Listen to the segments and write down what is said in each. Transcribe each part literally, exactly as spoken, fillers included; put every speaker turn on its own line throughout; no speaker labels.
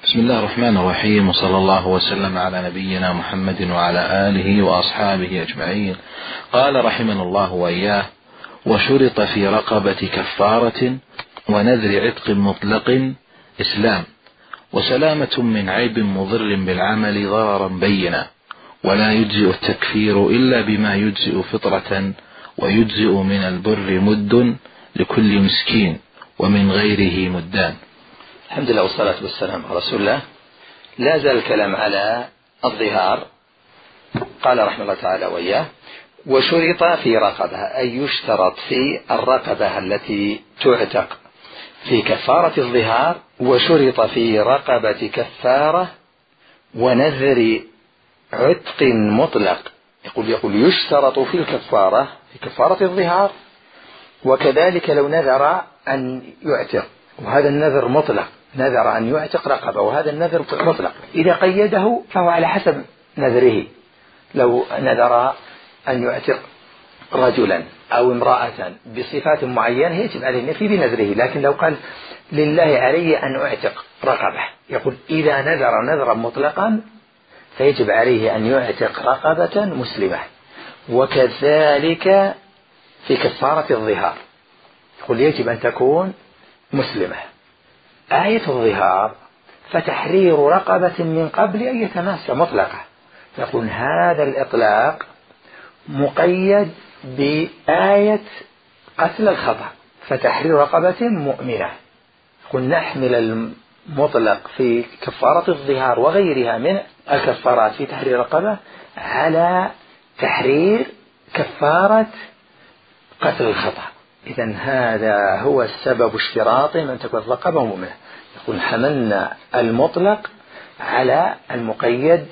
بسم الله الرحمن الرحيم، وصلى الله وسلم على نبينا محمد وعلى آله وأصحابه أجمعين. قال رحمنا الله وإياه: وشرط في رقبة كفارة ونذر عتق مطلق إسلام، وسلامة من عيب مضر بالعمل ضررا بينا، ولا يجزئ التكفير إلا بما يجزئ فطرة، ويجزئ من البر مد لكل مسكين، ومن غيره مدان.
الحمد لله والصلاة والسلام على رسول الله. لا زال الكلام على الظهار. قال رحمه الله تعالى وإياه: وشرط في رقبة، أي يشترط في الرقبة التي تعتق في كفارة الظهار، وشرط في رقبة كفارة ونذر عتق مطلق. يقول يقول يشترط في الكفارة في كفارة الظهار، وكذلك لو نذر أن يعتق، وهذا النذر مطلق، نذر أن يعتق رقبة وهذا النذر مطلق. إذا قيده فهو على حسب نذره. لو نذر أن يعتق رجلا أو امرأة بصفات معينة يجب عليه النفي بنذره، لكن لو قال لله علي أن أعتق رقبة، يقول إذا نذر نذرا مطلقا فيجب عليه أن يعتق رقبة مسلمة. وكذلك في كفارة الظهار، يقول يجب أن تكون مسلمة. آية الظهار فتحرير رقبة من قبل أن يتماس مطلقة، يقول هذا الإطلاق مقيد بآية قتل الخطأ، فتحرير رقبة مؤمنة. يقول نحمل المطلق في كفارة الظهار وغيرها من الكفارات في تحرير رقبة على تحرير كفارة قتل الخطأ. إذن هذا هو السبب اشتراط من تكون الرقبة مؤمنة. يقول حملنا المطلق على المقيد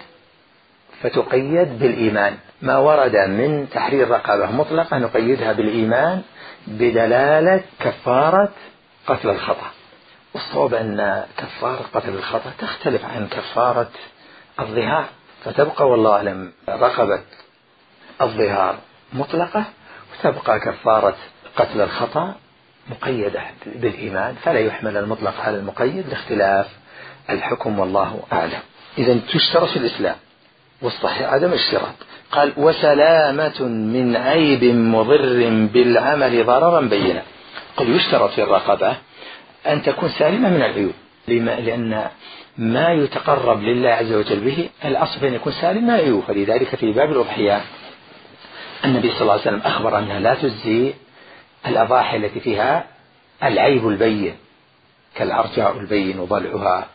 فتقيد بالإيمان، ما ورد من تحرير رقبة مطلقة نقيدها بالإيمان بدلالة كفارة قتل الخطأ. والصواب أن كفارة قتل الخطأ تختلف عن كفارة الظهار، فتبقى والله أعلم رقبة الظهار مطلقة، وتبقى كفارة قتل الخطأ مقيدة بالإيمان، فلا يحمل المطلق على المقيد لاختلاف الحكم، والله أعلم. إذن تشترط في الإسلام، والصحيح عدم الشراط. قال وسلامة من عيب مضر بالعمل ضررا بينا. قل يشترط في الرقبة أن تكون سالمة من العيوب، لأن ما يتقرب لله عز وجل به الأصل أن يكون سالم من العيوب. فلذلك في باب الأضحية النبي صلى الله عليه وسلم أخبر أنها لا تجزي الأضاحي التي فيها العيب البين كالعرجاء البين وضلعها،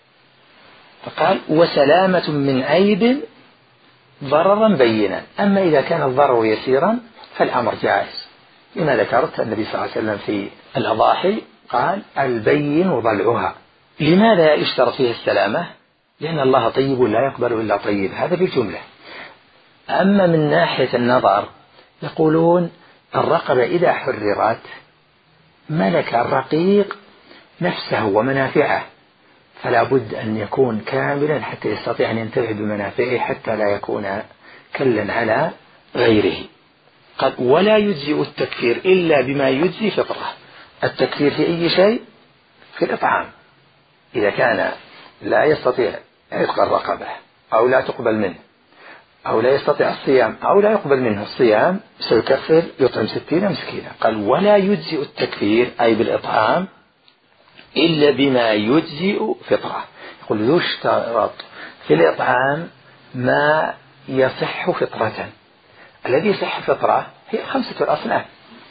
فقال وسلامة من عيب ضررا بينا. أما إذا كان الضرر يسيرا فالأمر جائز. لما ذكرت النبي صلى الله عليه وسلم في الأضاحي قال البين وضلعها. لماذا يشترط فيه السلامة؟ لأن الله طيب لا يقبل إلا طيب، هذا بالجملة. أما من ناحية النظر يقولون الرقبة إذا حررت ملك الرقيق نفسه ومنافعه، فلا بد أن يكون كاملا حتى يستطيع أن ينتفع بمنافعه، حتى لا يكون كلا على غيره. قد ولا يجزئ التكفير إلا بما يجزي فطرة. التكفير في أي شيء؟ في الإطعام. إذا كان لا يستطيع عتق الرقبة أو لا تقبل منه أو لا يستطيع الصيام أو لا يقبل منه الصيام سيكفر يطعم ستين مسكينا. قال ولا يجزئ التكفير أي بالإطعام إلا بما يجزئ فطرة. يقول يشترط في الإطعام ما يصح فطرة. الذي يصح فطرة هي خمسة الأصناف: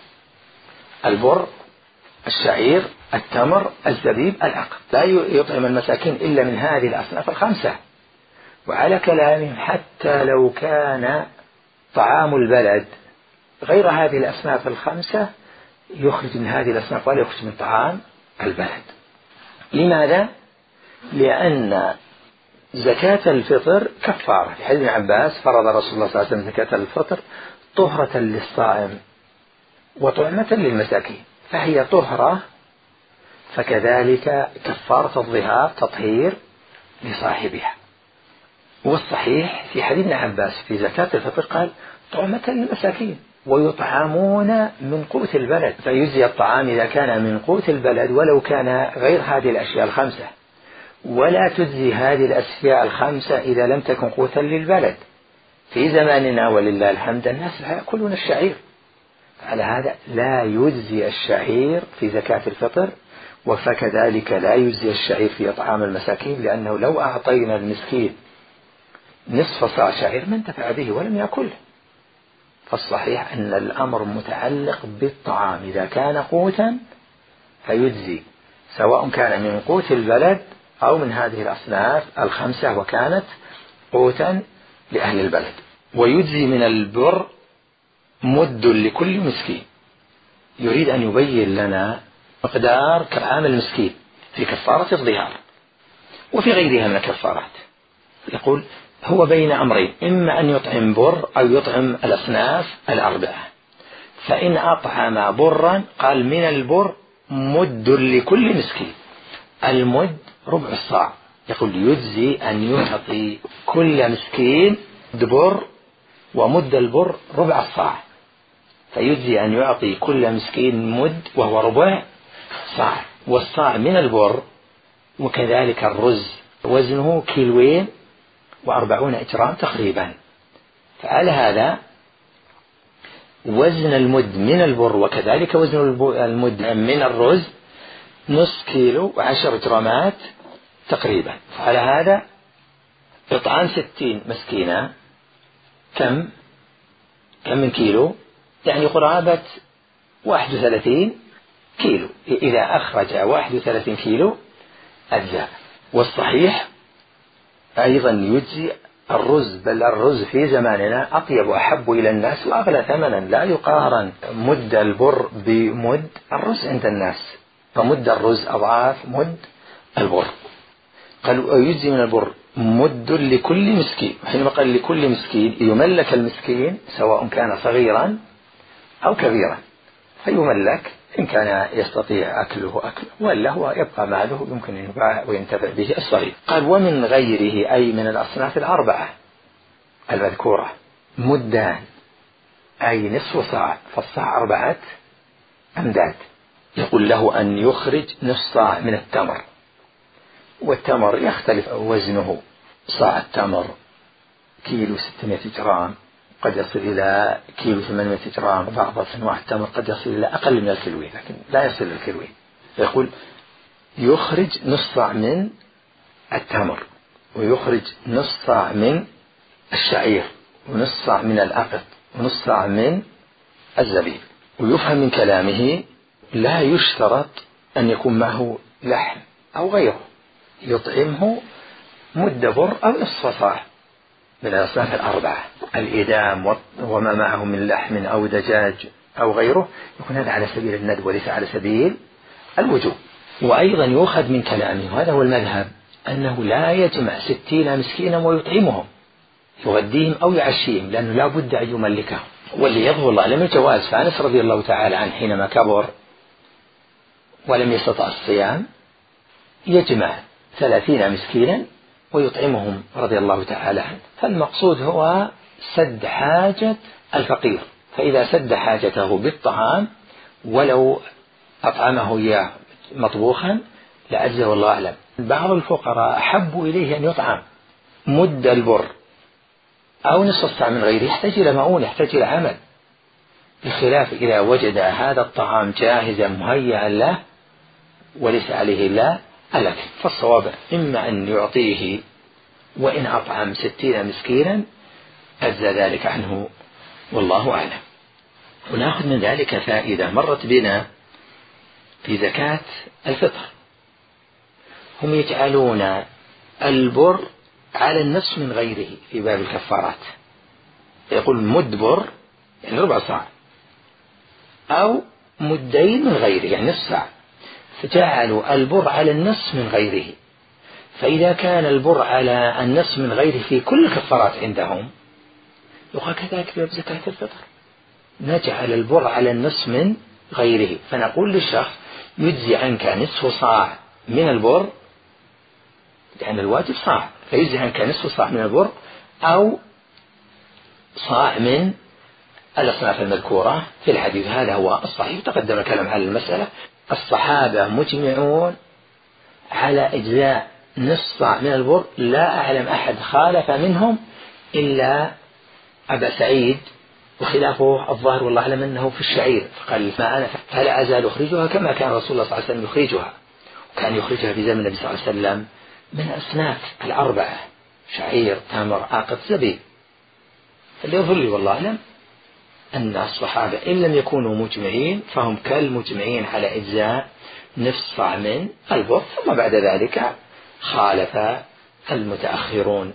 البر، الشعير، التمر، الزبيب، العقد. لا يطعم المساكين إلا من هذه الأصناف الخمسة. وعلى كلامهم حتى لو كان طعام البلد غير هذه الأصناف الخمسة يخرج من هذه الأصناف ولا يخرج من طعام البلد. لماذا؟ لأن زكاة الفطر كفارة. في حديث ابن عباس فرض رسول الله صلى الله عليه وسلم زكاة الفطر طهرة للصائم وطعمة للمساكين، فهي طهرة، فكذلك كفارة الظهار تطهير لصاحبها. والصحيح في حديث ابن عباس في زكاة الفطر قال طعمة للمساكين ويطعمون من قوت البلد، فيجزي الطعام إذا كان من قوت البلد ولو كان غير هذه الأشياء الخمسة. ولا تجزي هذه الأشياء الخمسة إذا لم تكن قوتا للبلد. في زماننا ولله الحمد الناس لا يأكلون الشعير، على هذا لا يجزي الشعير في زكاة الفطر، وفكذلك لا يجزي الشعير في إطعام المساكين، لأنه لو أعطينا المسكين نصف صاع شعير ما انتفع به ولم يأكله. فالصحيح أن الأمر متعلق بالطعام، إذا كان قوتا فيجزي، سواء كان من قوت البلد أو من هذه الأصناف الخمسة وكانت قوتا لأهل البلد. ويجزي من البر مد لكل مسكين. يريد أن يبين لنا مقدار طعام المسكين في كفارة الظهار وفي غيرها من الكفارات. يقول هو بين أمرين، إما أن يطعم بر أو يطعم الأصناف الأربعة. فإن أطعم برا قال من البر مد لكل مسكين. المد ربع الصاع. يقول يجزي أن يعطي كل مسكين مد بر، ومد البر ربع الصاع، فيجزي أن يعطي كل مسكين مد وهو ربع صاع. والصاع من البر، وكذلك الرز وزنه كيلوين وأربعون إجرام تقريبا. فعلى هذا وزن المد من البر وكذلك وزن المد من الرز نصف كيلو وعشر جرامات تقريبا. فعلى هذا إطعام ستين مسكينة كم كم من كيلو؟ يعني قرابة واحد وثلاثين كيلو. إذا أخرج واحد وثلاثين كيلو أجزاء. والصحيح أيضا يجزي الرز، بل الرز في زماننا أطيب وأحب إلى الناس وأغلى ثمنا. لا يقارن مد البر بمد الرز عند الناس، فمد الرز أضعاف مد البر. قالوا يجزي من البر مد لكل مسكين. حينما قال لكل مسكين يملك المسكين سواء كان صغيرا أو كبيرا، فيملك إن كان يستطيع أكله أكله، ولا هو يبقى ماله يمكن أن يباع وينتفع به الصغير. قال ومن غيره أي من الأصناف الأربعة المذكورة مدان أي نصف صاع، فالصاع أربعة أمداد. يقول له أن يخرج نصف صاع من التمر، والتمر يختلف وزنه. صاع التمر كيلو ستمائة جرام، قد يصل إلى كيلو ثمانمائة جرام. بعض أنواع التمر قد يصل إلى أقل من الكيلوين، لكن لا يصل إلى الكيلوين. يقول يخرج نصف صاع من التمر، ويخرج نصف صاع من الشعير، ونصف صاع من الأقط، ونصف صاع من الزبيب. ويفهم من كلامه لا يشترط أن يكون معه لحم أو غيره، يطعمه مد بر أو نصف صاع من الأصناف الأربعة. الإدام وما معه من لحم أو دجاج أو غيره يكون هذا على سبيل الندب وليس على سبيل الوجوب. وأيضا يؤخذ من كلامه، وهذا هو المذهب، أنه لا يجمع ستين مسكينا ويطعمهم، يغديهم أو يعشيهم، لأنه لا بد أن يملكهم. واللي يظهر الله لم الجواز. فأنس رضي الله تعالى عنه حينما كبر ولم يستطع الصيام يجمع ثلاثين مسكينا ويطعمهم رضي الله تعالى عنه. فالمقصود هو سد حاجة الفقير، فإذا سد حاجته بالطعام ولو أطعمه إياه مطبوخا لأجزه والله أعلم. بعض الفقراء أحب إليه أن يطعم مد البر أو نصف الصاع من غيره، يحتاج إلى مؤونة، يحتاج إلى عمل، بخلاف إذا وجد هذا الطعام جاهزا مهيئا له وليس عليه إلا الأكل. فالصواب إما أن يعطيه وإن أطعم ستين مسكينا أجزى ذلك عنه والله أعلم. ونأخذ من ذلك فائدة مرت بنا في زكاة الفطر. هم يجعلون البر على النصف من غيره في باب الكفارات. يقول مد بر يعني ربع صاع أو مدين من غيره يعني نصف صاع، فجعلوا البر على النصف من غيره. فإذا كان البر على النصف من غيره في كل الكفارات عندهم يقال كذلك في باب زكاة الفطر، نجعل البر على النصف من غيره. فنقول للشخص يجزي عنك نصف صاع من البر، لأن الواجب صاع، فيجزي عنك نصف صاع من البر أو صاع من الأصناف المذكورة في الحديث. هذا هو الصحيح. تقدم الكلام على المسألة. الصحابة مجمعون على إجزاء نصف صاع من البر لا أعلم أحد خالف منهم إلا أبا سعيد، وخلافه الظاهر والله أعلم أنه في الشعير، فقال ما أنا فلا أزال أخرجها كما كان رسول الله صلى الله عليه وسلم يخرجها، وكان يخرجها في زمن النبي صلى الله عليه وسلم من أصناف الأربعة: شعير، تمر، عقد، زبيب. اللي يظهر لي والله أعلم أن الصحابة إن لم يكونوا مجمعين فهم كالمجمعين على إجزاء نصف صاع من البر، ثم بعد ذلك خالف المتأخرون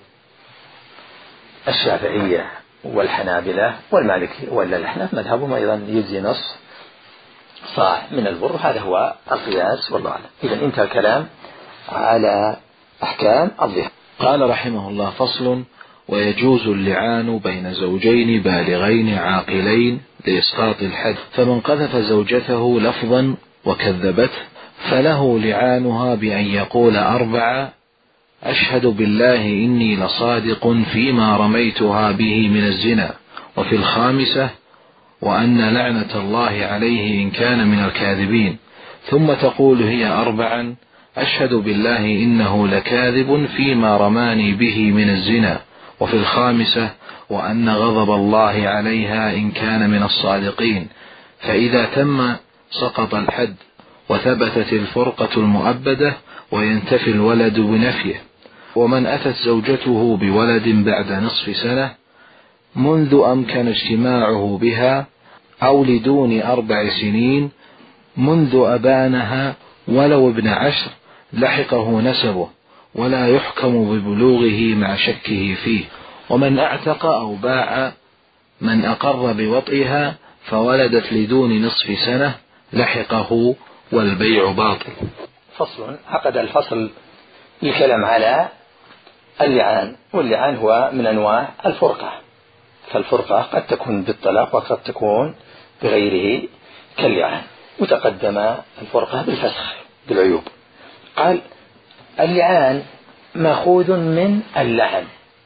الشافعية والحنابلة والمالكية ولا الأحناف مذهبهم أيضا يجزي نصف صاع من البر، هذا هو القياس والله أعلم. إذا انتهى الكلام على أحكام الظهر.
قال رحمه الله: فصل: ويجوز اللعان بين زوجين بالغين عاقلين لإسقاط الحد، فمن قذف زوجته لفظا وكذبته فله لعانها بأن يقول أربع: أشهد بالله إني لصادق فيما رميتها به من الزنا، وفي الخامسة: وأن لعنة الله عليه إن كان من الكاذبين، ثم تقول هي أربعا: أشهد بالله إنه لكاذب فيما رماني به من الزنا، وفي الخامسة: وأن غضب الله عليها إن كان من الصادقين. فإذا تم سقط الحد وثبتت الفرقة المؤبدة وينتفي الولد بنفيه. ومن أتت زوجته بولد بعد نصف سنة منذ أمكن اجتماعه بها أو لدون أربع سنين منذ أبانها ولو ابن عشر لحقه نسبه، ولا يحكم ببلوغه مع شكه فيه. ومن اعتق أو باع من أقر بوطئها فولدت لدون نصف سنة لحقه والبيع باطل.
فصل. عقد الفصل الكلام على اللعان، واللعان هو من أنواع الفرقة، فالفرقة قد تكون بالطلاق وقد تكون بغيره كاللعان، وتقدم الفرقة بالفسخ بالعيوب. قال: اللعان مأخوذ من اللعن،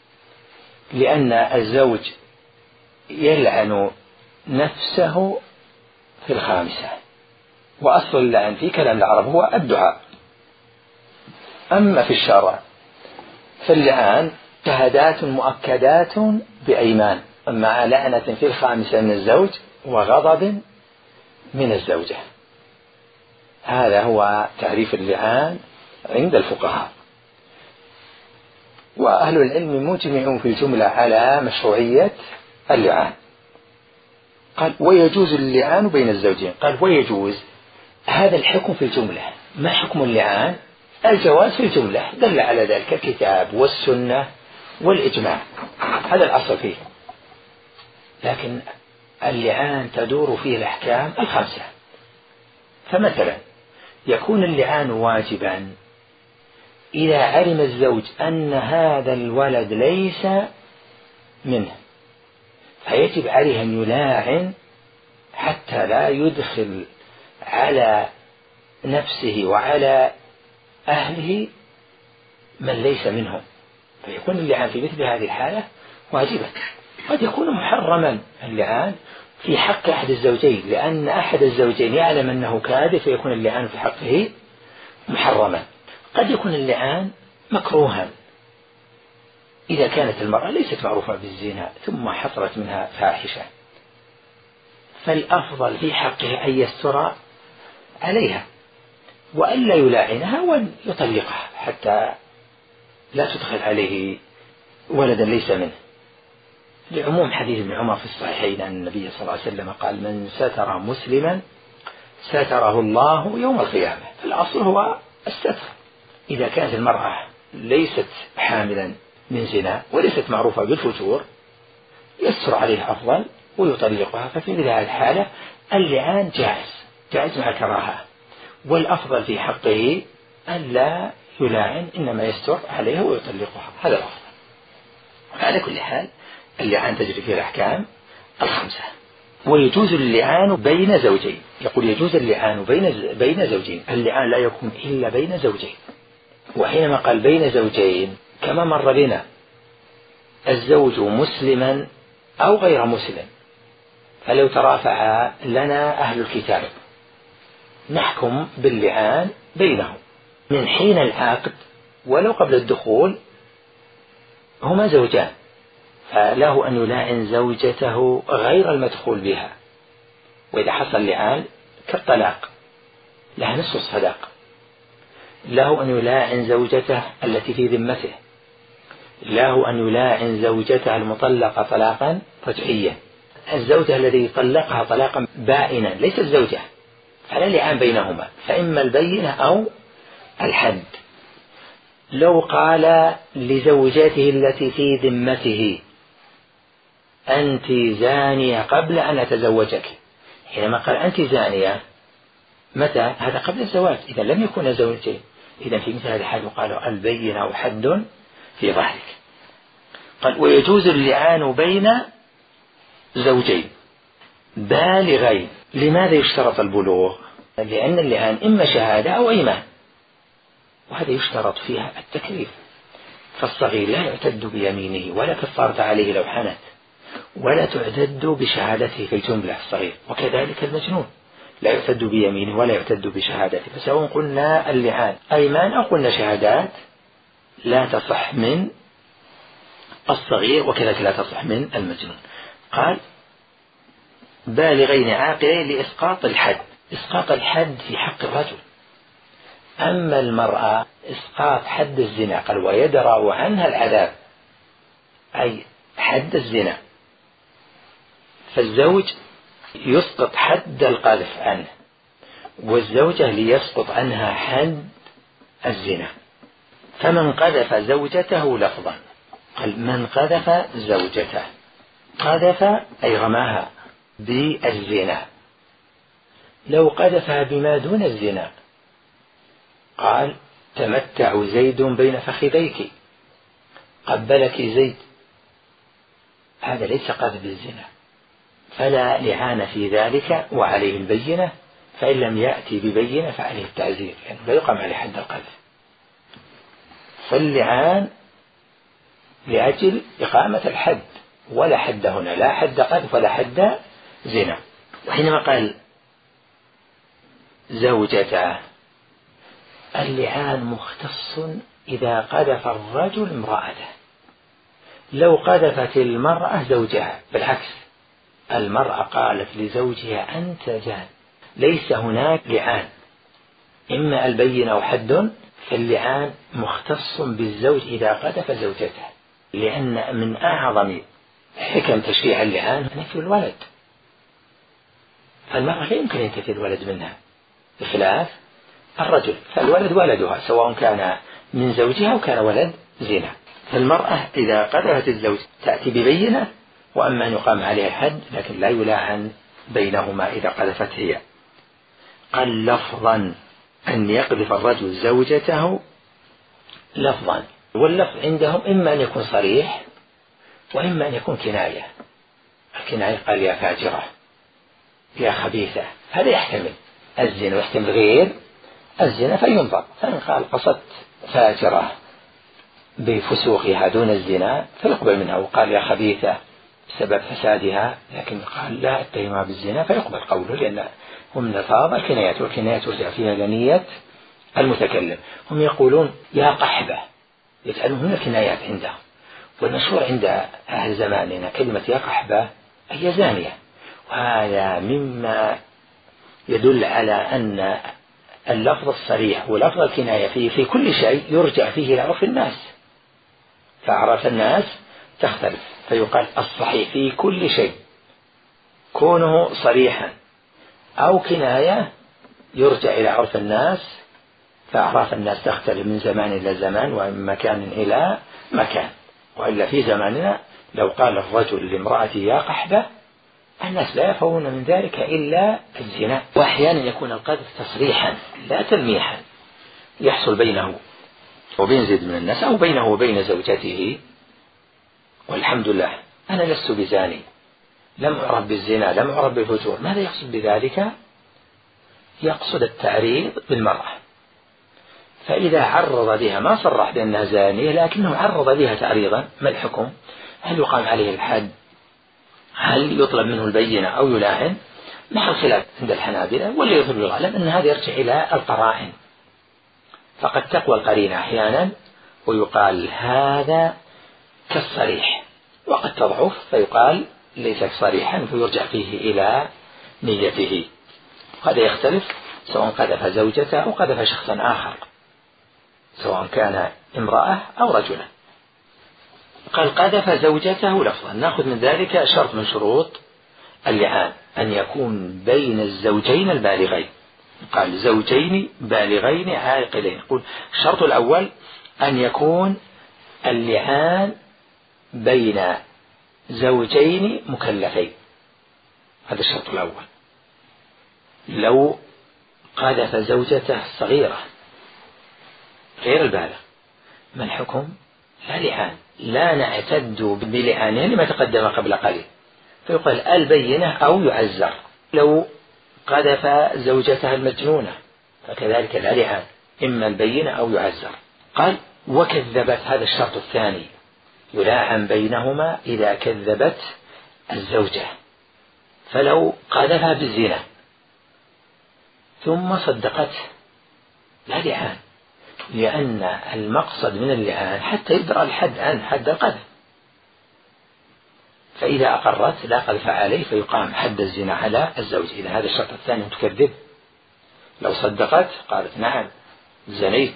لأن الزوج يلعن نفسه في الخامسة، وأصل اللعن في كلام العرب هو الدعاء. أما في الشرع فاللعان شهادات مؤكدات بأيمان مع لعنة في الخامسة من الزوج وغضب من الزوجة. هذا هو تعريف اللعان عند الفقهاء، وأهل العلم مجمعون في الجملة على مشروعية اللعان. قال: ويجوز اللعان بين الزوجين. قال: ويجوز، هذا الحكم في الجملة. ما حكم اللعان؟ الجواز في الجملة، دل على ذلك الكتاب والسنة والإجماع، هذا الأصل فيه. لكن اللعان تدور فيه الأحكام الخمسة. فمثلا يكون اللعان واجبا إذا علم الزوج أن هذا الولد ليس منه، فيجب عليه أن يلاعن حتى لا يدخل على نفسه وعلى أهله من ليس منهم، فيكون اللعان في مثل هذه الحالة واجبا. قد يكون محرما اللعان في حق أحد الزوجين، لأن أحد الزوجين يعلم أنه كاذب فيكون اللعان في حقه محرما. قد يكون اللعان مكروها إذا كانت المرأة ليست معروفة بالزنا ثم حصلت منها فاحشة، فالأفضل في حقه أن يستر عليها وألا يلاعنها وأن يطلقها حتى لا تدخل عليه ولدا ليس منه، لعموم حديث ابن عمر في الصحيحين أن النبي صلى الله عليه وسلم قال: من ستر مسلما ستره الله يوم القيامة. فالأصل هو الستر. إذا كانت المرأة ليست حاملا من زنا وليست معروفة بالفجور يستر عليه أفضل ويطلقها. ففي هذه الحالة اللعان جائز جائز مع الكراهة، والأفضل في حقه ألا يلاعن، إنما يستر عليها ويطلقها، هذا الأفضل. على كل حال اللعان تجري فيه الأحكام الخمسة. ويجوز اللعان بين زوجين. يقول: يجوز اللعان بين بين زوجين. اللعان لا يكون إلا بين زوجين، وحينما قال بين زوجين كما مر بنا الزوج مسلما أو غير مسلم، فلو ترافع لنا أهل الكتاب نحكم باللعان بينهم من حين العقد ولو قبل الدخول هما زوجان، فله أن يلاعن زوجته غير المدخول بها، وإذا حصل لعان كالطلاق لها نصف الصداق. له أن يلاعن زوجته التي في ذمته، له أن يلاعن زوجته المطلقة طلاقا رجعيا. الزوجة الذي طلقها طلاقا بائنا ليس الزوجة، فلا لعان بينهما، فإما البينة أو الحد. لو قال لزوجته التي في ذمته أنت زانية قبل أن أتزوجك، حينما قال أنت زانية متى؟ هذا قبل الزواج، إذا لم يكن زوجين. إذا في مثل هذا الحال قال البينة أو حد في ظهرك. قال ويجوز اللعان بين زوجين بالغين. لماذا يشترط البلوغ؟ لأن اللعان إما شهادة أو أيمان، وهذا يشترط فيها التكليف. فالصغير لا يعتد بيمينه ولا كفارة عليه لو حنث، ولا تعتد بشهادته في الجملة الصغير، وكذلك المجنون لا يعتد بيمينه ولا يعتد بشهادته. فسواء قلنا اللعان أيمان أو قلنا شهادات لا تصح من الصغير، وكذلك لا تصح من المجنون. قال بالغين عاقلين لإسقاط الحد. إسقاط الحد في حق الرجل. أما المرأة إسقاط حد الزنا قال ويدرأ عنها العذاب، أي حد الزنا. فالزوج يسقط حد القذف عنه، والزوجة ليسقط عنها حد الزنا. فمن قذف زوجته لفظا، قال من قذف زوجته، قذف أي رماها بالزنا. لو قذفها بما دون الزنا قال تمتع زيد بين فخذيك، قبلك زيد، هذا ليس قذف الزنا، فلا لعان في ذلك وعليه البينة، فإن لم يأتي ببينة فعليه التعزير، يعني لا يقام عليه حد القذف. فاللعان لأجل إقامة الحد، ولا حد هنا، لا حد قذف ولا حد زنا. وحينما قال زوجته اللعان مختص إذا قذف الرجل امرأته. لو قذفت المرأة زوجها بالعكس، المرأة قالت لزوجها أنت جان، ليس هناك لعان، إما البين أو حد. فاللعان مختص بالزوج إذا قذف زوجته، لأن من أعظم حكم تشريع اللعان نفي الولد، فالمرأة لا يمكن أن تنفي الولد منها بخلاف الرجل، فالولد ولدها سواء كان من زوجها أو كان ولد زنا. فالمرأة إذا قذفت الزوج تأتي ببينة، وأما أن يقام عليها الحد لكن لا يلاعن بينهما إذا قذفت هي. قال لفظا أن يقذف الرجل زوجته لفظا، واللفظ عندهم إما أن يكون صريح وإما أن يكون كناية. الكناية قال يا فاجرة يا خبيثة، هذا يحتمل الزنا ويحتمل غير الزنا فينظر. فإن قال قصدت فاجرة بفسوقها دون الزنا فيقبل منها، وقال يا خبيثة بسبب فسادها لكن قال لا اتهمها بالزنا فيقبل قوله، لأن هم من الفاظ الكنايات، والكنايات ترجع فيها لنية المتكلم. هم يقولون يا قحبة، يجعلون هنا كنايات عندهم، والمشهور عند أهل زماننا كلمة يا قحبة أي زانية، وهذا مما يدل على أن اللفظ الصريح ولفظ الكناية فيه في كل شيء يرجع فيه إلى عرف الناس، فأعراف الناس تختلف، فيقال الصحيح في كل شيء كونه صريحا أو كناية يرجع إلى عرف الناس، فأعراف الناس تختلف من زمان إلى زمان ومن مكان إلى مكان. وإلا في زماننا لو قال الرجل لامرأته يا قحبة الناس لا يفهمون من ذلك إلا الزنا. وأحيانا يكون القذف تصريحا لا تلميحا، يحصل بينه وبين زيد من الناس أو بينه وبين زوجته، والحمد لله أنا لست بزاني، لم أعرف بالزنا، لم أعرف بالفجور. ماذا يقصد بذلك؟ يقصد التعريض بالمرأة، فإذا عرض بها ما صرح بأنها زانية لكنه عرض بها تعريضا، ما الحكم؟ هل يقام عليه الحد؟ هل يطلب منه البينة أو يلاعن؟ محل خلاف عند الحنابلة، واللي يظهر الغالب أن هذا يرجع إلى القرائن، فقد تقوى القرينة أحيانا ويقال هذا كالصريح، وقد تضعف فيقال ليس صريحا فيرجع فيه إلى نيته. هذا يختلف سواء قذف زوجته أو قذف شخصا آخر، سواء كان امرأة أو رجلا. قال قذف زوجته لفظا، نأخذ من ذلك شرط من شروط اللعان أن يكون بين الزوجين البالغين. قال زوجين بالغين عاقلين. يقول الشرط الأول أن يكون اللعان بين زوجين مكلفين، هذا الشرط الأول. لو قذف زوجته صغيرة غير البالغ ما الحكم؟ لا لعان، لا نعتد بلعانه لما تقدم قبل قليل، فيقال البينة أو يعزر. لو قذف زوجته المجنونة فكذلك لا لعان، إما البينة أو يعزر. قال وكذبت، هذا الشرط الثاني، يلاعن بينهما إذا كذبت الزوجة. فلو قذفها بالزنا ثم صدقته لا لعان، لأن المقصد من اللعان حتى يدرى الحد عن حد القذف، فإذا أقرت لا قذف عليه فيقام حد الزنا على الزوج. إذا هذا الشرط الثاني تكذب. لو صدقت قالت نعم زنيت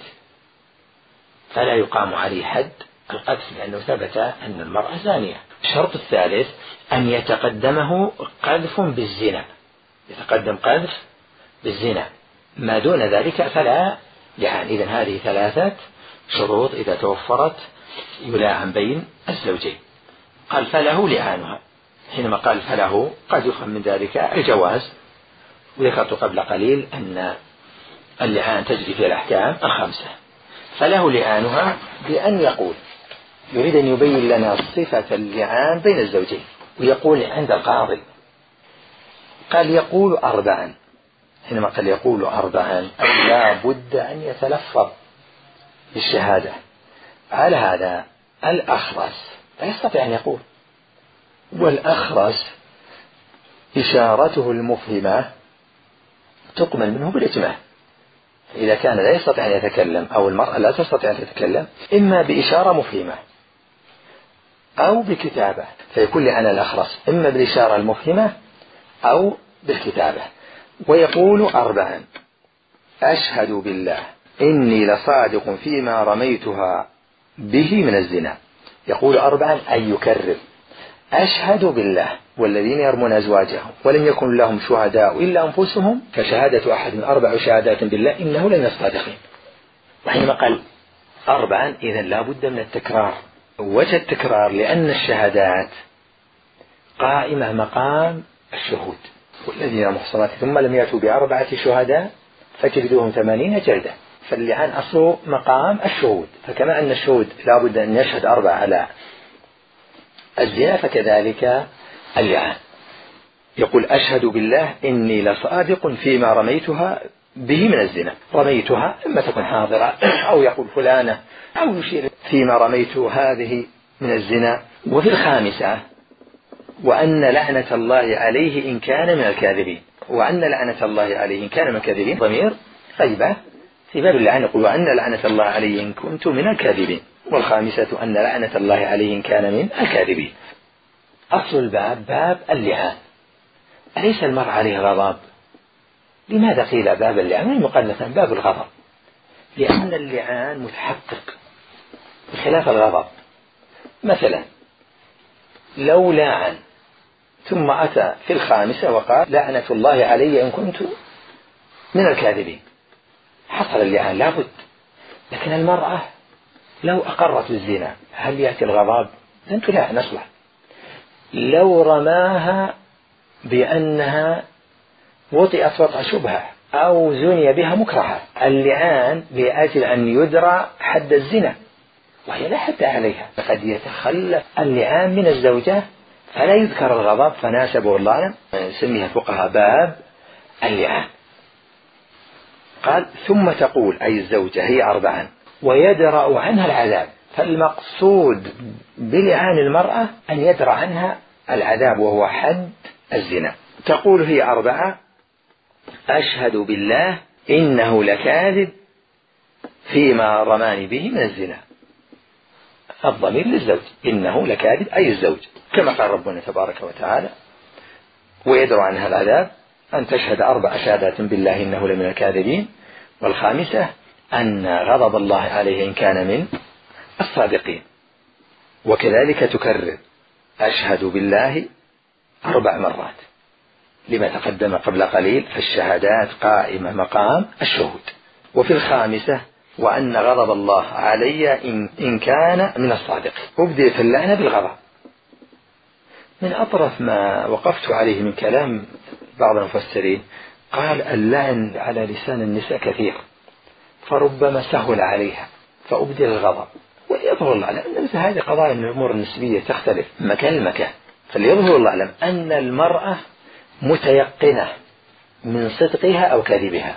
فلا يقام عليه حد القذف لأنه ثبت أن المرأة زانية. الشرط الثالث أن يتقدمه قذف بالزنا، يتقدم قذف بالزنا، ما دون ذلك فلا لعان. إذن هذه ثلاثة شروط إذا توفرت يلاعن بين الزوجين. قال فله لعانها، حينما قال فله قد يفهم من ذلك الجواز، وذكرت قبل قليل أن اللعان تجري في الأحكام الخمسة. فله لعانها بأن يقول، يريد أن يبين لنا صفة اللعان بين الزوجين، ويقول عند القاضي قال يقول أربعا. حينما قال يقول أربعا أي لا بد أن يتلفظ بالشهادة. على هذا الأخرس لا يستطيع أن يقول، والأخرس إشارته المفهمة تقبل منه بالإجماع. إذا كان لا يستطيع أن يتكلم أو المرأة لا تستطيع أن تتكلم إما بإشارة مفهمة أو بكتابة، فيكون لعن الأخرس إما بالإشارة المفهمة أو بالكتابة. ويقول أربعا أشهد بالله إني لصادق فيما رميتها به من الزنا. يقول أربعا أي يكرر أشهد بالله والذين يرمون أزواجهم ولم يكن لهم شهداء إلا أنفسهم فشهادة أحد من أربع شهادات بالله إنه لمن الصادقين. وحينما قال أربعا إذن لا بد من التكرار. وجه التكرار لأن الشهادات قائمة مقام الشهود، والذين محصنات ثم لم يأتوا بأربعة شهداء فجلدوهم ثمانين جلدة. فاللعان أصله مقام الشهود، فكما أن الشهود لا بد أن يشهد أربعة على الزنا فكذلك اللعان. يقول أشهد بالله إني لصادق فيما رميتها به من الزنا. رميتها إما تكون حاضرة أو يقول فلانة أو يشير فيما رميت هذه من الزنا. وفي الخامسة وأن لعنة الله عليه إن كان من الكاذبين. وأن لعنة الله عليه إن كان من الكاذبين ضمير غيبة في باب اللعان، يقول وأن لعنة الله عليه إن كنت من الكاذبين. والخامسة أن لعنة الله عليه إن كان من الكاذبين. أصل الباب باب اللعان. أليس المرء عليه غضب؟ لماذا قيل باب اللعان مقنثا باب الغضب؟ لأن اللعان متحقق بخلاف الغضب. مثلا لو لاعن ثم أتى في الخامسة وقال لعنة الله علي إن كنت من الكاذبين حصل اللعان لابد. لكن المرأة لو أقرت بالزنا هل يأتي الغضب؟ لن تلاعن أصلا. لو رماها بأنها وطئت وطأ شبهة أو زني بها مكرهة اللعان لأجل أن يدرى حد الزنا وهي لا حد عليها. فقد يتخلف اللعان من الزوجة فلا يذكر الغضب فناسبه الله سميها فقهاء باب اللعان. قال ثم تقول أي الزوجة هي أربعا ويدرأ عنها العذاب. فالمقصود بلعان المرأة أن يدرأ عنها العذاب وهو حد الزنا. تقول هي أربعة أشهد بالله إنه لكاذب فيما رماني به من الزنا. الضمير للزوج، إنه لكاذب أي الزوج، كما قال ربنا تبارك وتعالى: ويدروا عنها العذاب أن تشهد أربع شهادات بالله إنه لمن الكاذبين، والخامسة أن غضب الله عليه إن كان من الصادقين. وكذلك تكرر أشهد بالله أربع مرات لما تقدم قبل قليل، فالشهادات قائمة مقام الشهود. وفي الخامسة: وأن غضب الله علي إن كان من الصادقين. أبدأت اللعنة بالغضب. من أطرف ما وقفت عليه من كلام بعض المفسرين قال: اللعن على لسان النساء كثير، فربما سهل عليها فأبدل الغضب. ويظهر الله أعلم أن هذه قضايا من الأمور النسبية تختلف مكان المكان، فليظهر الله أعلم أن المرأة متيقنة من صدقها أو كذبها،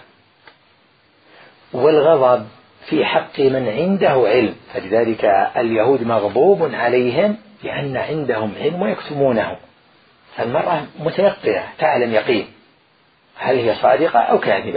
والغضب في حق من عنده علم. فلذلك اليهود مغضوب عليهم لأن عندهم علم ويكتمونه، فالمرأة متيقنة تعلم يقين هل هي صادقة أو كاذبة،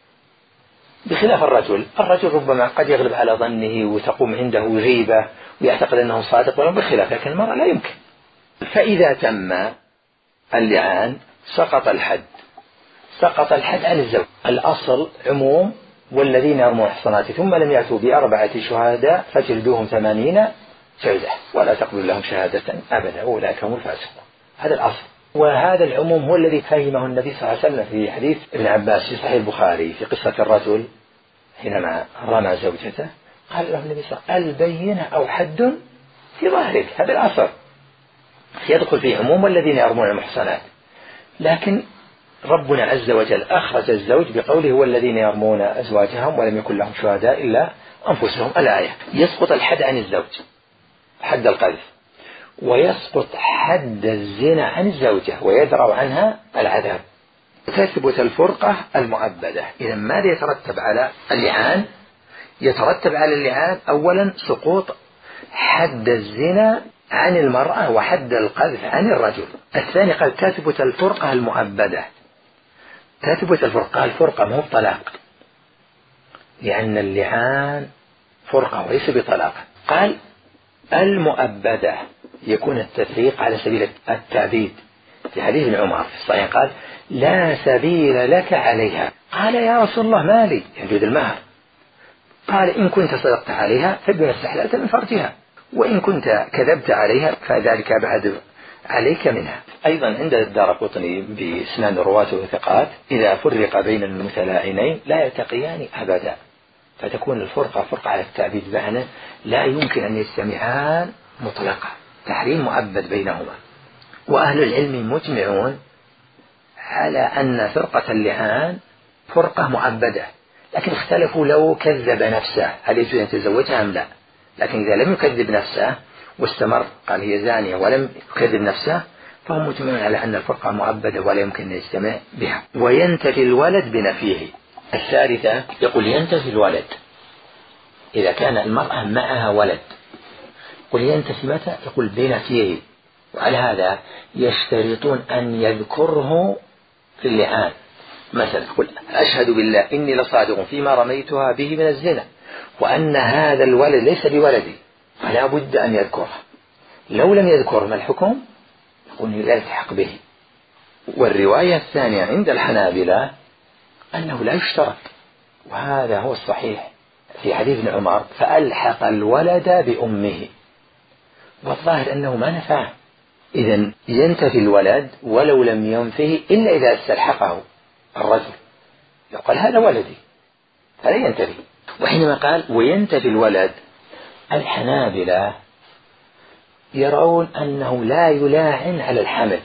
بخلاف الرجل. الرجل ربما قد يغلب على ظنه وتقوم عنده غيبة ويعتقد أنه صادق ولو بخلاف، لكن المرأة لا يمكن. فإذا تم اللعان سقط الحد، سقط الحد عن الزوج. الأصل عموم: والذين يرمون المحصنات ثم لم يأتوا بأربعة شهداء فجلدوهم ثمانين جلدة ولا تقبلوا لهم شهادة أبدا أولئك هم الفاسقون. هذا الأصل، وهذا العموم هو الذي فهمه النبي صلى الله عليه وسلم في حديث ابن عباس في صحيح البخاري في قصة الرجل حينما رمى زوجته، قال له النبي صلى الله عليه وسلم: البينة أو حد في ظهرك. هذا الأصل يدخل فيه عموم والذين يرمون المحصنات، لكن ربنا عز وجل أخرج الزوج بقوله: والذين يرمون أزواجهم ولم يكن لهم شهداء إلا أنفسهم. الآية. يسقط الحد عن الزوج، حد القذف، ويسقط حد الزنا عن الزوجة ويدرأ عنها العذاب. تثبت الفرقة المؤبدة. إذا ماذا يترتب على اللعان؟ يترتب على اللعان أولا سقوط حد الزنا عن المرأة وحد القذف عن الرجل. الثاني قال تثبت الفرقة المؤبدة. تثبت الفرقة، الفرقة مو بطلاق، لأن اللعان فرقة وليس بطلاق. قال المؤبدة يكون التفريق على سبيل التعبيد. في حديث ابن عمر في الصحيح قال: لا سبيل لك عليها. قال: يا رسول الله ما لي؟ يجوز المهر. قال: إن كنت صدقت عليها فبما استحللت من فرجها، وإن كنت كذبت عليها فذلك أبعد عليك منها. أيضا عند الدارقطني بإسناد رواته وثقات: إذا فرق بين المتلاعنين لا يلتقيان أبدا، فتكون الفرقة فرقة على التعبيد، معنى لا يمكن أن يجتمعان مطلقا، تحريم مؤبد بينهما. وأهل العلم مجمعون على أن فرقة اللعان فرقة مؤبدة، لكن اختلفوا لو كذب نفسه هل يجوز أن يتزوجها أم لا. لكن إذا لم يكذب نفسه واستمر قال هي زانية ولم يكذب نفسه فهم مجمعون على أن الفرقة مؤبدة ولا يمكن أن يجتمع بها. وينتفي الولد بنفيه. الثالثة يقول ينتفي الولد إذا كان المرأة معها ولد. قل ينتفي متى؟ يقول بنفيه. وعلى هذا يشترطون أن يذكره في اللعان. مثلا قل أشهد بالله إني لصادق فيما رميتها به من الزنا وأن هذا الولد ليس بولدي، فلا بد أن يذكره. لو لم يذكر ما الحكم؟ يقول لا يلتحق به. والرواية الثانية عند الحنابلة أنه لا يشترط، وهذا هو الصحيح في حديث ابن عمر: فألحق الولد بأمه. والظاهر أنه ما نفعه. إذن ينتفي الولد ولو لم ينفه إلا إذا استلحقه الرجل، يقول هذا ولدي، فلا ينتفي. وحينما قال وينتفي الولد، الحنابلة يرون أنه لا يلاعن على الحمل.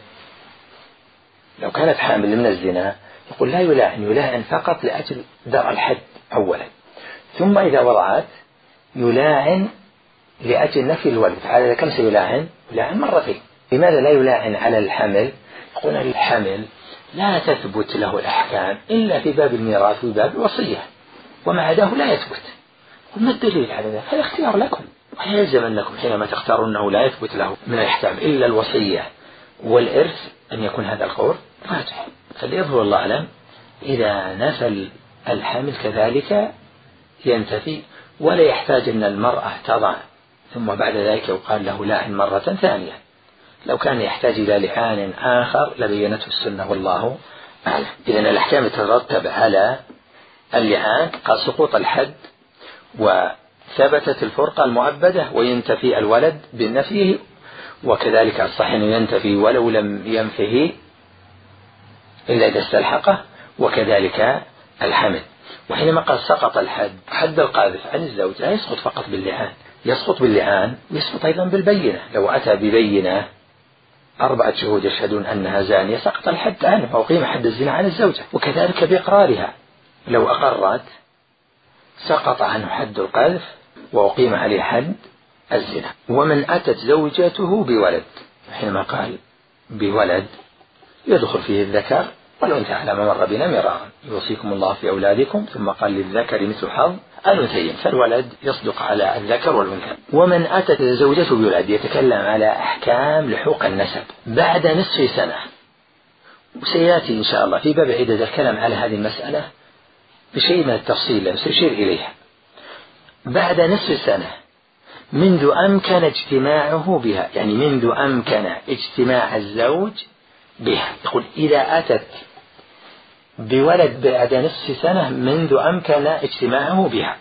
لو كانت حامل من الزنا يقول لا يلاعن، يلاعن فقط لأجل درء الحد أولا، ثم إذا وضعت يلاعن لأجل نفي الولد. على كم سيلاعن؟ يلاعن مرتين. لماذا لا يلاعن على الحمل؟ يقول الحمل لا تثبت له الأحكام إلا في باب الميراث وباب الوصية، وما عداه لا يثبت. وما الدليل على ذلك؟ هذا اختيار لكم، ولا يلزم أنكم حينما تختارون أنه لا يثبت له من الأحكام إلا الوصية والإرث أن يكون هذا القول راجح. فليظهر الله أعلم إذا نفى الحمل كذلك ينتفي، ولا يحتاج أن المرأة تضع ثم بعد ذلك يقال له لاعن مرة ثانية. لو كان يحتاج إلى لعان آخر لبينته السنة والله أعلم. إذن الأحكام تترتب على اللعان قال سقوط الحد، وثبتت الفرقة المؤبدة، وينتفي الولد بالنفي، وكذلك الصحيح أنه ينتفي ولو لم ينفه إلا إذا استلحقه، وكذلك الحمل. وحينما قال سقط الحد، حد القاذف عن الزوج لا يسقط فقط باللعان، يسقط باللعان ويسقط أيضا بالبينة. لو أتى ببينة أربعة شهود يشهدون أنها زانية سقط الحد عنه وأقيم حد الزنا عن الزوجة، وكذلك بإقرارها لو أقرت سقط عنه حد القذف وأقيم عليه حد الزنا. ومن أتت زوجته بولد، حينما قال بولد يدخل فيه الذكر والأنثى على ما مر بنا مرارا، يوصيكم الله في أولادكم، ثم قال للذكر مثل حظ الأنثيين، فالولد يصدق على الذكر والأنثى. ومن أتت زوجته بولد يتكلم على أحكام لحوق النسب بعد نصف سنة، وسيأتي إن شاء الله في باب عدة الكلام على هذه المسألة بشيء من التفصيل سيشير إليها. بعد نصف سنة منذ أمكن اجتماعه بها، يعني منذ أمكن اجتماع الزوج بها. يقول إذا أتت بولد بعد نصف سنة منذ أمكن اجتماعه بها،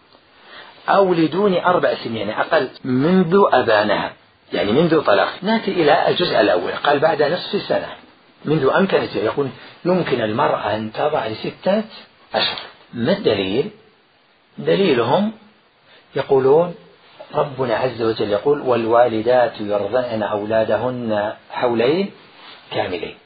أو لدون أربع سنين، يعني أقل منذ أبانها، يعني منذ طلاق. نأتي إلى الجزء الأول، قال بعد نصف سنة منذ أمكن اجتماعه. يقول يمكن المرأة أن تضع لستة أشهر. ما الدليل؟ دليلهم يقولون ربنا عز وجل يقول والوالدات يرضعن أولادهن حولين كاملين،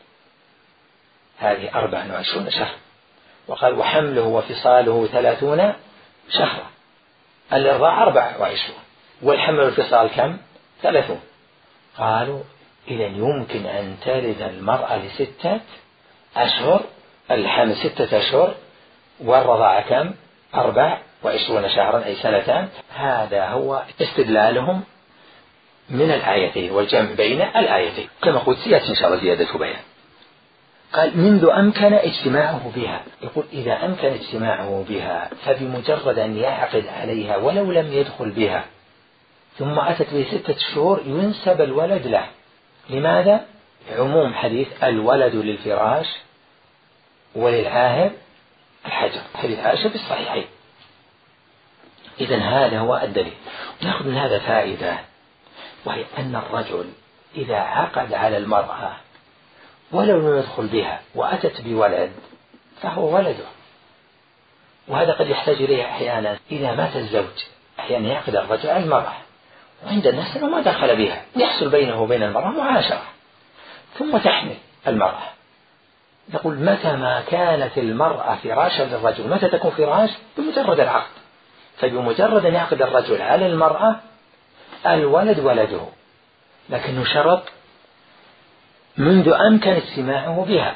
هذه أربع وعشرون شهر. وقال وحمله وفصاله ثلاثون شهرا، الإرضاع أربع وعشرون والحمل والفصال كم؟ ثلاثون. قالوا إذن يمكن أن تلد المرأة لستة أشهر، الحمل ستة أشهر والرضاعة كم؟ أربع وعشرون شهرا أي سنتان. هذا هو استدلالهم من الآيتين والجمع بين الآيتين، كما قلت سيأتي إن شاء الله زيادة بيان. قال منذ أمكن اجتماعه بها، يقول إذا أمكن اجتماعه بها فبمجرد أن يعقد عليها ولو لم يدخل بها ثم أتت به ستة شهور ينسب الولد له. لماذا؟ عموم حديث الولد للفراش وللعاهر الحجر، حديث عائشة في الصحيحين. إذن هذا هو الدليل. نأخذ من هذا فائدة، وهي أن الرجل إذا عقد على المرأة ولو لم يدخل بها وأتت بولد فهو ولده. وهذا قد يحتاج إليه أحيانا إذا مات الزوج، أحيانا يعقد الرجل على المرأة وعند الناس أنه ما دخل بها، يحصل بينه وبين المرأة معاشرة، ثم تحمل المرأة. نقول متى ما كانت المرأة فراشا للرجل، متى تكون فراش؟ بمجرد العقد. فبمجرد أن يعقد الرجل على المرأة الولد ولده، لكنه شرط منذ أمكن اجتماعه بها.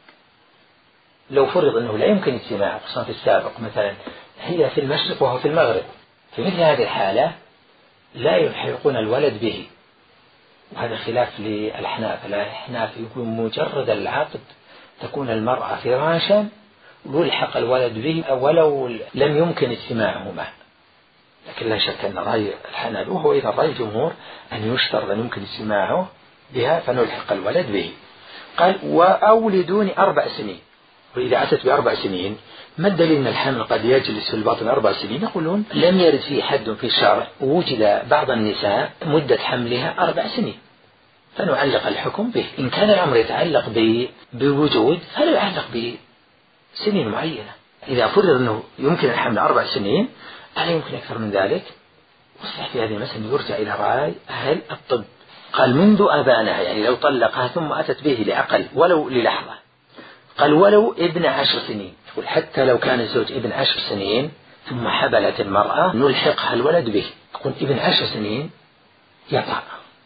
لو فرض أنه لا يمكن اجتماعه خصوصا في السابق، مثلا هي في المشرق وهو في المغرب، في مثل هذه الحالة لا يلحقون الولد به، وهذا خلاف للأحناف. الأحناف يقول مجرد العقد تكون المرأة فراشا ويلحق الولد به ولو لم يمكن اجتماعه معه. لكن لا شك أن رأي الحنابلة وهو إذا رأي الجمهور أن يشترط أن يمكن اجتماعه بها فنلحق الولد به. قال أو لدون أربع سنين. وإذا أتت بأربع سنين ما الدليل أن الحمل قد يجلس في البطن أربع سنين؟ يقولون لم يرد فيه حد في الشرع، ووجد بعض النساء مدة حملها أربع سنين فنعلق الحكم به. إن كان الأمر يتعلق بوجود فلا يعلق بسنين معينة. إذا فرض أنه يمكن الحمل أربع سنين ألا يمكن أكثر من ذلك؟ والصحيح في هذه المسألة يرجع إلى رأي أهل الطب. قال منذ أبانها، يعني لو طلقها ثم أتت به لعقل ولو للحظة. قال ولو ابن عشر سنين، يقول حتى لو كان الزوج ابن عشر سنين ثم حبلت المرأة نلحقها الولد به. يقول ابن عشر سنين يطأ،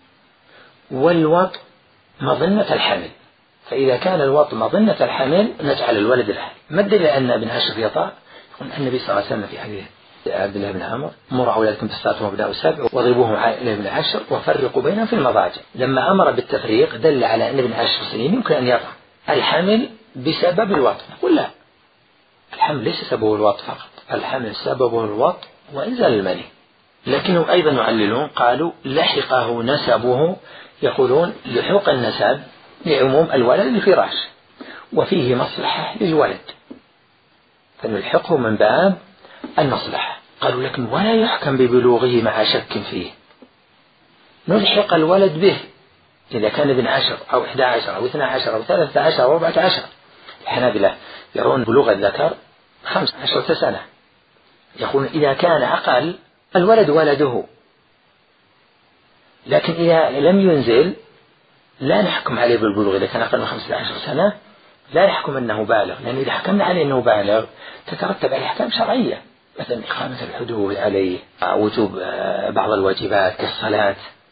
والوط مظنة الحمل، فإذا كان الوط مظنة الحمل نجعل الولد له. ما الدليل أن ابن عشر يطأ؟ يقول النبي صلى الله عليه وسلم في حديث عبد الله بن عمرو مروا أولادكم بالصلاة وابناء سبع واضربوهم على ابن عشر وفرقوا بينهم في المضاجع. لما أمر بالتفريق دل على أن ابن عشر سنين يمكن أن يطأ الحمل بسبب الوط. نقول لا، الحمل ليس سببه الوط فقط، الحمل سببه الوط وإنزال المني. لكنهم أيضا يعللون، قالوا لحقه نسبه، يقولون لحوق النسب لعموم الولد للفراش وفيه مصلحة للولد فنلحقه من باب المصلحة. قالوا لكن ولا يحكم ببلوغه مع شك فيه، نلحق الولد به إذا كان ابن عشر أو إحدى عشر أو اثنى عشر أو ثلاثة عشر أو أربعة عشر. الحنابلة يرون بلوغ الذكر خمس عشرة سنة، يقولون إذا كان أقل الولد ولده، لكن إذا لم ينزل لا نحكم عليه بالبلوغ. إذا كان أقل من خمسة عشر سنة لا نحكم أنه بالغ، لأن إذا حكمنا عليه أنه بالغ تترتب عليه أحكام شرعية، مثلا إقامة الحدود عليه، وجوب بعض الواجبات كالصلاة،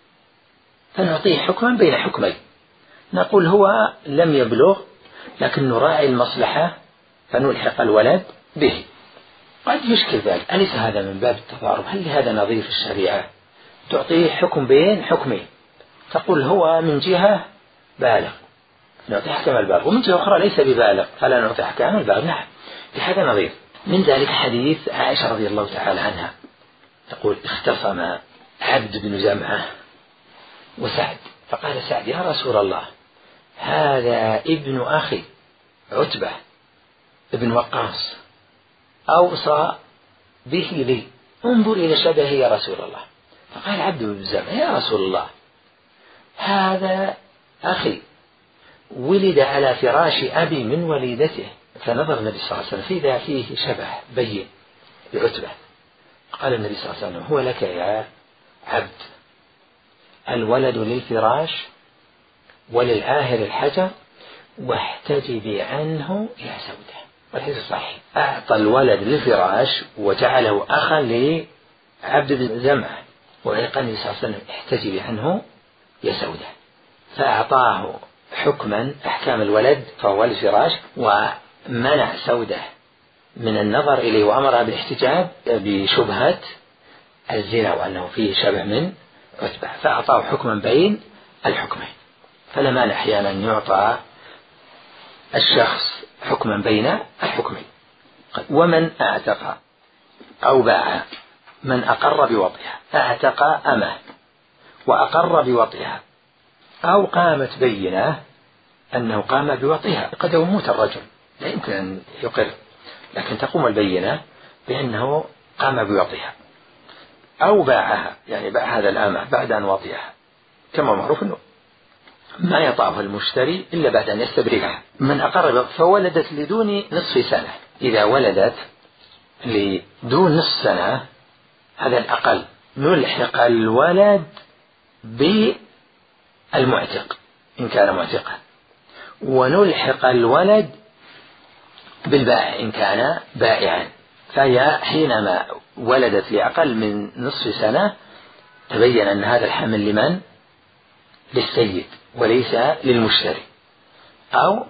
فنعطيه حكما بين حكمين، نقول هو لم يبلغ لكن نراعي المصلحة فنلحق الولد به. قد يشكل ذلك، أليس هذا من باب التضارب؟ هل لهذا نظير في الشريعة؟ تعطيه حكم بين حكمين، تقول هو من جهة بالغ نعطي أحكام البالغ، ومن جهة أخرى ليس ببالغ فلا نعطي أحكام البالغ. نعم لهذا نظير. من ذلك حديث عائشة رضي الله تعالى عنها تقول اختصم عبد بن زمعة وسعد، فقال سعد يا رسول الله هذا ابن أخي عتبة ابن وقاص أوصى به لي، انظر إلى شبهه يا رسول الله. فقال عبد بن زمعة يا رسول الله هذا أخي ولد على فراش أبي من وليدته. فنظر النبي صلى الله عليه وسلم فإذا فيه شبه بين بعتبة. قال النبي صلى الله عليه وسلم هو لك يا عبد، الولد للفراش وللعاهر الحجر واحتجبي عنه يا سودة. والحديث صحيح، أعطى الولد للفراش وجعله أخا لعبد بن زمعة، وقال النبي صلى الله عليه وسلم احتجبي عنه يا سودة، فأعطاه حكما أحكام الولد فهو الفراش، ومنع سودة من النظر إليه وأمرها بالاحتجاب بشبهة الزنا وأنه فيه شبه من عتبة، فأعطاه حكما بين الحكمين. فلما أحيانا يعطى الشخص حكما بين الحكمين. ومن أعتق أو باع، من أقر بوطئها، أعتق أمه وأقر بوطئها أو قامت بينة أنه قام بوطئها، قد يموت الرجل لا يمكن أن يقر، لكن تقوم البينة بأنه قام بوطئها، أو باعها يعني باع هذا الأمة بعد أن وطئها، كما معروف أنه ما يطعه المشتري إلا بعد أن يستبرئها. من أقر فولدت لدون نصف سنة، إذا ولدت لدون نصف سنة هذا الأقل، نلحق الولد بالمعتق إن كان معتقا، ونلحق الولد بالبائع إن كان بائعا. فهي حينما ولدت لأقل من نصف سنة تبين أن هذا الحمل لمن؟ للسيد وليس للمشتري، أو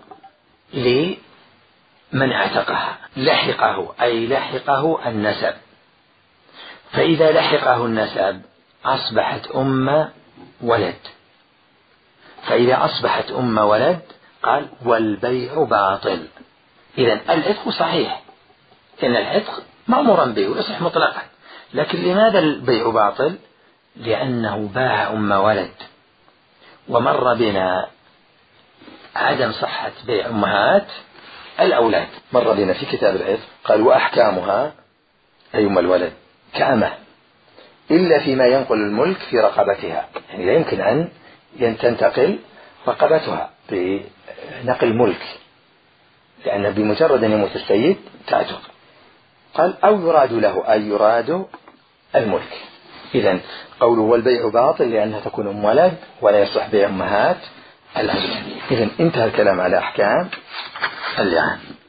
لمن اعتقها. لحقه أي لحقه النسب، فإذا لحقه النسب أصبحت أم ولد، فإذا أصبحت أم ولد قال والبيع باطل. إذن العتق صحيح، إن العتق مأمورا به ويصح مطلقا، لكن لماذا البيع باطل؟ لأنه باع أم ولد، ومر بنا عدم صحة بيع أمهات الأولاد، مر بنا في كتاب العتق قال وأحكامها أي أم الولد كأمه إلا فيما ينقل الملك في رقبتها، يعني لا يمكن أن تنتقل رقبتها بنقل ملك، لأن بمجرد أن يموت السيد تعتق. قال أو يراد له أي يراد الملك. إذن قوله والبيع باطل لأنها تكون أم ولد ولا يصح بيع أمهات الأجنبية. إذن انتهى الكلام على أحكام اللعان.